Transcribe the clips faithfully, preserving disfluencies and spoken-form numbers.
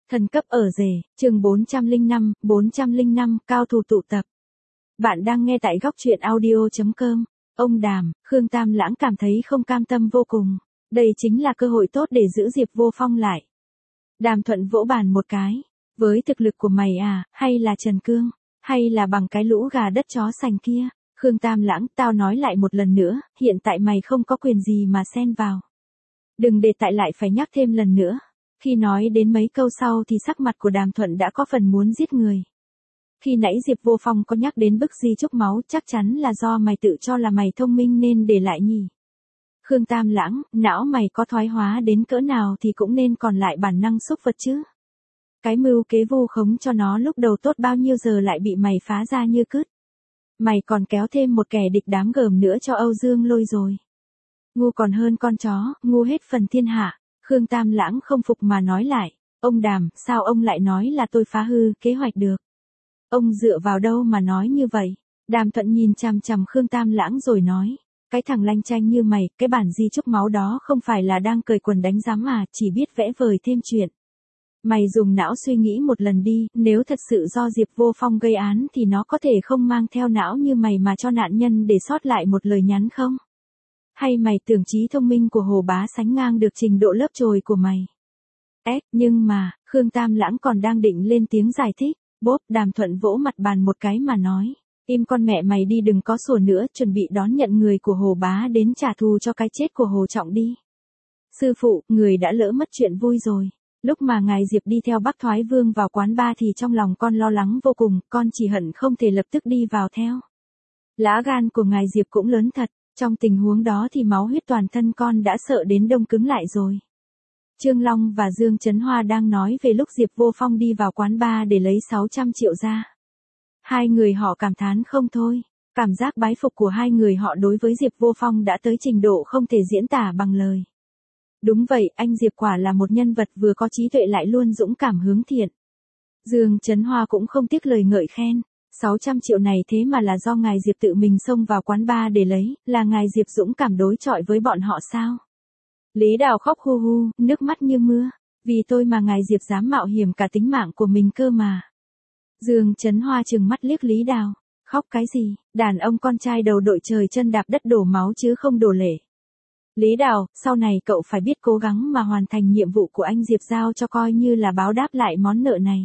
Thần cấp ở rể, chương bốn trăm lẻ năm, bốn trăm lẻ năm, cao thủ tụ tập. Bạn đang nghe tại góc truyện audio chấm com. Ông Đàm, Khương Tam Lãng cảm thấy không cam tâm vô cùng. Đây chính là cơ hội tốt để giữ Diệp Vô Phong lại. Đàm Thuận vỗ bàn một cái. Với thực lực của mày à, hay là Trần Cương, hay là bằng cái lũ gà đất chó sành kia. Khương Tam Lãng, tao nói lại một lần nữa, hiện tại mày không có quyền gì mà xen vào. Đừng để tại lại phải nhắc thêm lần nữa. Khi nói đến mấy câu sau thì sắc mặt của Đàm Thuận đã có phần muốn giết người. Khi nãy Diệp Vô Phong có nhắc đến bức di chúc máu, chắc chắn là do mày tự cho là mày thông minh nên để lại nhỉ. Khương Tam Lãng, não mày có thoái hóa đến cỡ nào thì cũng nên còn lại bản năng xúc vật chứ. Cái mưu kế vu khống cho nó lúc đầu tốt bao nhiêu giờ lại bị mày phá ra như cứt. Mày còn kéo thêm một kẻ địch đáng gờm nữa cho Âu Dương Lôi rồi. Ngu còn hơn con chó, ngu hết phần thiên hạ. Khương Tam Lãng không phục mà nói lại, ông Đàm, sao ông lại nói là tôi phá hư kế hoạch được? Ông dựa vào đâu mà nói như vậy? Đàm Thuận nhìn chằm chằm Khương Tam Lãng rồi nói, cái thằng lanh chanh như mày, cái bản di chúc máu đó không phải là đang cởi quần đánh giám à, chỉ biết vẽ vời thêm chuyện. Mày dùng não suy nghĩ một lần đi, nếu thật sự do Diệp Vô Phong gây án thì nó có thể không mang theo não như mày mà cho nạn nhân để sót lại một lời nhắn không? Hay mày tưởng trí thông minh của Hồ Bá sánh ngang được trình độ lớp chồi của mày? Ép, nhưng mà, Khương Tam Lãng còn đang định lên tiếng giải thích, bốp, Đàm Thuận vỗ mặt bàn một cái mà nói, im con mẹ mày đi, đừng có sủa nữa, chuẩn bị đón nhận người của Hồ Bá đến trả thù cho cái chết của Hồ Trọng đi. Sư phụ, người đã lỡ mất chuyện vui rồi. Lúc mà ngài Diệp đi theo Bắc Thoái Vương vào quán bar thì trong lòng con lo lắng vô cùng, con chỉ hận không thể lập tức đi vào theo. Lá gan của ngài Diệp cũng lớn thật. Trong tình huống đó thì máu huyết toàn thân con đã sợ đến đông cứng lại rồi. Trương Long và Dương Chấn Hoa đang nói về lúc Diệp Vô Phong đi vào quán bar để lấy sáu trăm triệu ra. Hai người họ cảm thán không thôi. Cảm giác bái phục của hai người họ đối với Diệp Vô Phong đã tới trình độ không thể diễn tả bằng lời. Đúng vậy, anh Diệp quả là một nhân vật vừa có trí tuệ lại luôn dũng cảm hướng thiện. Dương Chấn Hoa cũng không tiếc lời ngợi khen. sáu trăm triệu này thế mà là do ngài Diệp tự mình xông vào quán bar để lấy, là ngài Diệp dũng cảm đối chọi với bọn họ sao? Lý Đào khóc hu hu, nước mắt như mưa, vì tôi mà ngài Diệp dám mạo hiểm cả tính mạng của mình cơ mà. Dương Chấn Hoa trừng mắt liếc Lý Đào, khóc cái gì, đàn ông con trai đầu đội trời chân đạp đất đổ máu chứ không đổ lệ. Lý Đào, sau này cậu phải biết cố gắng mà hoàn thành nhiệm vụ của anh Diệp giao cho coi như là báo đáp lại món nợ này.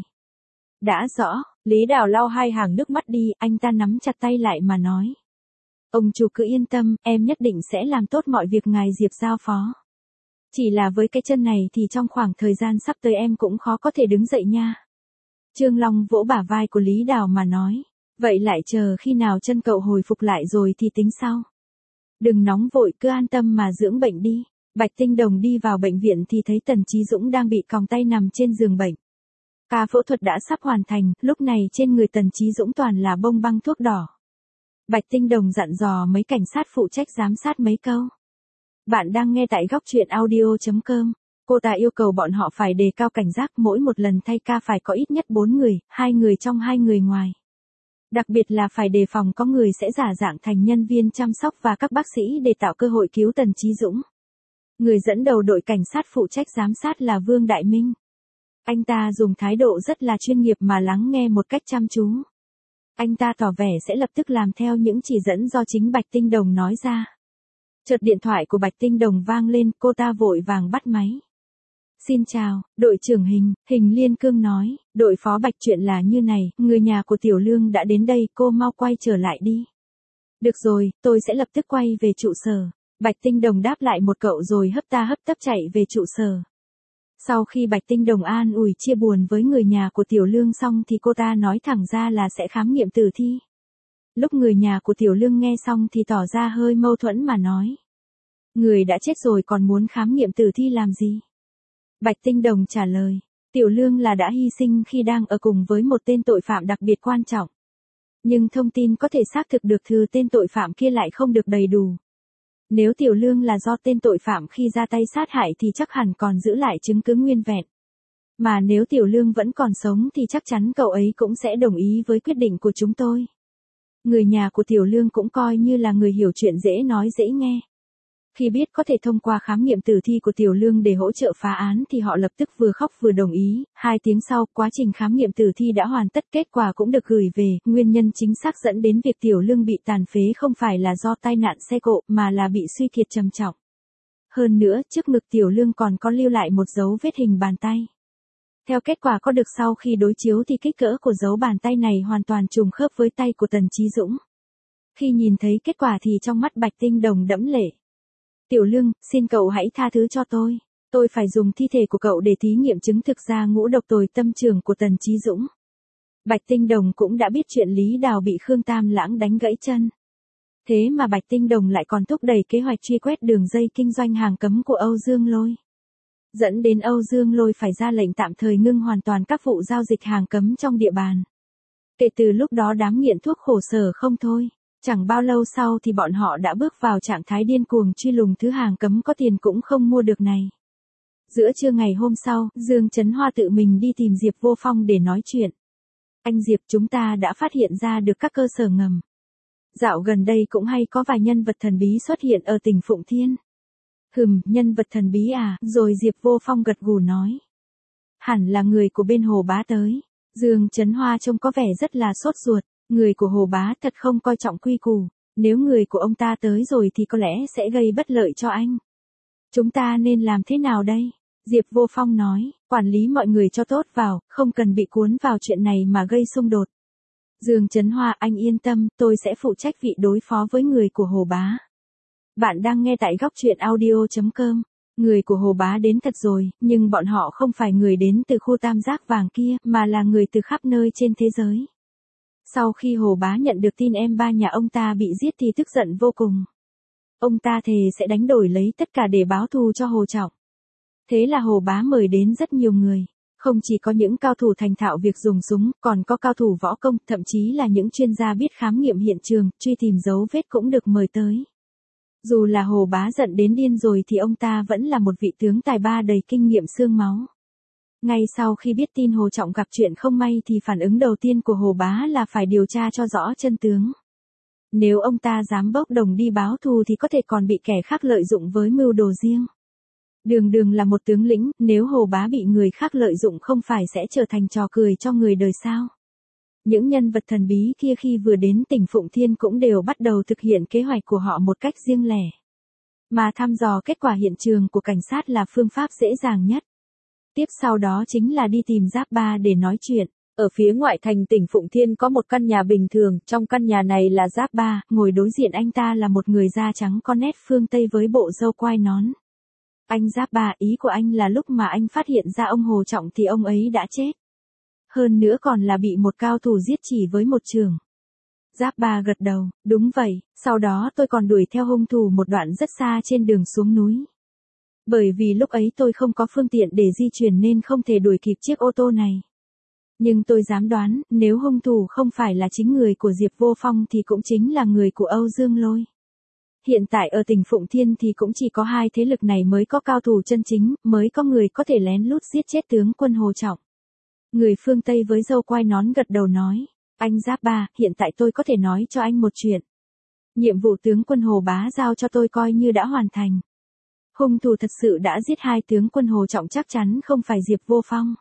Đã rõ. Lý Đào lau hai hàng nước mắt đi, anh ta nắm chặt tay lại mà nói. Ông chủ cứ yên tâm, em nhất định sẽ làm tốt mọi việc ngài Diệp giao phó. Chỉ là với cái chân này thì trong khoảng thời gian sắp tới em cũng khó có thể đứng dậy nha. Trương Long vỗ bả vai của Lý Đào mà nói. Vậy lại chờ khi nào chân cậu hồi phục lại rồi thì tính sau. Đừng nóng vội, cứ an tâm mà dưỡng bệnh đi. Bạch Tinh Đồng đi vào bệnh viện thì thấy Tần Chí Dũng đang bị còng tay nằm trên giường bệnh. Ca phẫu thuật đã sắp hoàn thành, lúc này trên người Tần Chí Dũng toàn là bông băng thuốc đỏ. Bạch Tinh Đồng dặn dò mấy cảnh sát phụ trách giám sát mấy câu. Bạn đang nghe tại góc truyện audio chấm com. Cô ta yêu cầu bọn họ phải đề cao cảnh giác, mỗi một lần thay ca phải có ít nhất bốn người, hai người trong hai người ngoài. Đặc biệt là phải đề phòng có người sẽ giả dạng thành nhân viên chăm sóc và các bác sĩ để tạo cơ hội cứu Tần Chí Dũng. Người dẫn đầu đội cảnh sát phụ trách giám sát là Vương Đại Minh. Anh ta dùng thái độ rất là chuyên nghiệp mà lắng nghe một cách chăm chú. Anh ta tỏ vẻ sẽ lập tức làm theo những chỉ dẫn do chính Bạch Tinh Đồng nói ra. Chợt điện thoại của Bạch Tinh Đồng vang lên, cô ta vội vàng bắt máy. Xin chào, đội trưởng Hình, Hình Liên Cương nói, đội phó Bạch, chuyện là như này, người nhà của Tiểu Lương đã đến đây, cô mau quay trở lại đi. Được rồi, tôi sẽ lập tức quay về trụ sở. Bạch Tinh Đồng đáp lại một cậu rồi hấp ta hấp tấp chạy về trụ sở. Sau khi Bạch Tinh Đồng an ủi chia buồn với người nhà của Tiểu Lương xong thì cô ta nói thẳng ra là sẽ khám nghiệm tử thi. Lúc người nhà của Tiểu Lương nghe xong thì tỏ ra hơi mâu thuẫn mà nói. Người đã chết rồi còn muốn khám nghiệm tử thi làm gì? Bạch Tinh Đồng trả lời, Tiểu Lương là đã hy sinh khi đang ở cùng với một tên tội phạm đặc biệt quan trọng. Nhưng thông tin có thể xác thực được từ tên tội phạm kia lại không được đầy đủ. Nếu Tiểu Lương là do tên tội phạm khi ra tay sát hại thì chắc hẳn còn giữ lại chứng cứ nguyên vẹn. Mà nếu Tiểu Lương vẫn còn sống thì chắc chắn cậu ấy cũng sẽ đồng ý với quyết định của chúng tôi. Người nhà của Tiểu Lương cũng coi như là người hiểu chuyện, dễ nói dễ nghe. Khi biết có thể thông qua khám nghiệm tử thi của Tiểu Lương để hỗ trợ phá án thì họ lập tức vừa khóc vừa đồng ý. Hai tiếng sau, quá trình khám nghiệm tử thi đã hoàn tất, kết quả cũng được gửi về. Nguyên nhân chính xác dẫn đến việc Tiểu Lương bị tàn phế không phải là do tai nạn xe cộ mà là bị suy kiệt trầm trọng. Hơn nữa, trước ngực Tiểu Lương còn có lưu lại một dấu vết hình bàn tay. Theo kết quả có được sau khi đối chiếu thì kích cỡ của dấu bàn tay này hoàn toàn trùng khớp với tay của Tần Chí Dũng. Khi nhìn thấy kết quả thì trong mắt Bạch Tinh Đồng đẫm lệ. Tiểu Lương, xin cậu hãy tha thứ cho tôi. Tôi phải dùng thi thể của cậu để thí nghiệm chứng thực ra ngũ độc tồi tâm trường của Tần Chí Dũng. Bạch Tinh Đồng cũng đã biết chuyện Lý Đào bị Khương Tam Lãng đánh gãy chân. Thế mà Bạch Tinh Đồng lại còn thúc đẩy kế hoạch truy quét đường dây kinh doanh hàng cấm của Âu Dương Lôi. Dẫn đến Âu Dương Lôi phải ra lệnh tạm thời ngưng hoàn toàn các vụ giao dịch hàng cấm trong địa bàn. Kể từ lúc đó đám nghiện thuốc khổ sở không thôi. Chẳng bao lâu sau thì bọn họ đã bước vào trạng thái điên cuồng truy lùng thứ hàng cấm có tiền cũng không mua được này. Giữa trưa ngày hôm sau, Dương Chấn Hoa tự mình đi tìm Diệp Vô Phong để nói chuyện. Anh Diệp, chúng ta đã phát hiện ra được các cơ sở ngầm. Dạo gần đây cũng hay có vài nhân vật thần bí xuất hiện ở tỉnh Phụng Thiên. Hừm, nhân vật thần bí à, rồi Diệp Vô Phong gật gù nói. Hẳn là người của bên Hồ Bá tới. Dương Chấn Hoa trông có vẻ rất là sốt ruột. Người của Hồ Bá thật không coi trọng quy củ, nếu người của ông ta tới rồi thì có lẽ sẽ gây bất lợi cho anh. Chúng ta nên làm thế nào đây? Diệp Vô Phong nói, quản lý mọi người cho tốt vào, không cần bị cuốn vào chuyện này mà gây xung đột. Dương Chấn Hoa, anh yên tâm, tôi sẽ phụ trách vị đối phó với người của Hồ Bá. Bạn đang nghe tại góc truyện audio chấm com. Người của Hồ Bá đến thật rồi, nhưng bọn họ không phải người đến từ khu tam giác vàng kia, mà là người từ khắp nơi trên thế giới. Sau khi Hồ Bá nhận được tin em ba nhà ông ta bị giết thì tức giận vô cùng. Ông ta thề sẽ đánh đổi lấy tất cả để báo thù cho Hồ Trọng. Thế là Hồ Bá mời đến rất nhiều người. Không chỉ có những cao thủ thành thạo việc dùng súng, còn có cao thủ võ công, thậm chí là những chuyên gia biết khám nghiệm hiện trường, truy tìm dấu vết cũng được mời tới. Dù là Hồ Bá giận đến điên rồi thì ông ta vẫn là một vị tướng tài ba đầy kinh nghiệm xương máu. Ngay sau khi biết tin Hồ Trọng gặp chuyện không may thì phản ứng đầu tiên của Hồ Bá là phải điều tra cho rõ chân tướng. Nếu ông ta dám bốc đồng đi báo thù thì có thể còn bị kẻ khác lợi dụng với mưu đồ riêng. Đường Đường là một tướng lĩnh, nếu Hồ Bá bị người khác lợi dụng không phải sẽ trở thành trò cười cho người đời sao. Những nhân vật thần bí kia khi vừa đến tỉnh Phụng Thiên cũng đều bắt đầu thực hiện kế hoạch của họ một cách riêng lẻ. Mà thăm dò kết quả hiện trường của cảnh sát là phương pháp dễ dàng nhất. Tiếp sau đó chính là đi tìm Giáp Ba để nói chuyện. Ở phía ngoại thành tỉnh Phụng Thiên có một căn nhà bình thường, trong căn nhà này là Giáp Ba, ngồi đối diện anh ta là một người da trắng có nét phương Tây với bộ râu quai nón. Anh Giáp Ba, ý của anh là lúc mà anh phát hiện ra ông Hồ Trọng thì ông ấy đã chết. Hơn nữa còn là bị một cao thủ giết chỉ với một chưởng. Giáp Ba gật đầu, đúng vậy, sau đó tôi còn đuổi theo hung thủ một đoạn rất xa trên đường xuống núi. Bởi vì lúc ấy tôi không có phương tiện để di chuyển nên không thể đuổi kịp chiếc ô tô này. Nhưng tôi dám đoán, nếu hung thủ không phải là chính người của Diệp Vô Phong thì cũng chính là người của Âu Dương Lôi. Hiện tại ở tỉnh Phụng Thiên thì cũng chỉ có hai thế lực này mới có cao thủ chân chính, mới có người có thể lén lút giết chết tướng quân Hồ Trọng. Người phương Tây với râu quai nón gật đầu nói, anh Giáp Ba, hiện tại tôi có thể nói cho anh một chuyện. Nhiệm vụ tướng quân Hồ Bá giao cho tôi coi như đã hoàn thành. Hung thủ thật sự đã giết hai tướng quân Hồ Trọng chắc chắn không phải Diệp Vô Phong,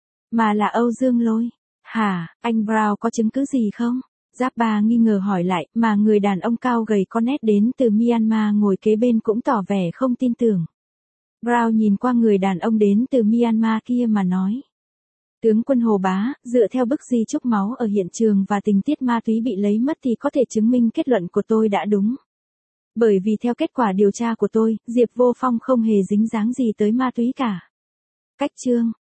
mà là Âu Dương Lôi. Hả, anh Brown có chứng cứ gì không? Giáp Ba nghi ngờ hỏi lại, mà người đàn ông cao gầy có nét đến từ Myanmar ngồi kế bên cũng tỏ vẻ không tin tưởng. Brown nhìn qua người đàn ông đến từ Myanmar kia mà nói. Tướng quân Hồ Bá, dựa theo bức di chúc máu ở hiện trường và tình tiết ma túy bị lấy mất thì có thể chứng minh kết luận của tôi đã đúng. Bởi vì theo kết quả điều tra của tôi, Diệp Vô Phong không hề dính dáng gì tới ma túy cả. Cách chương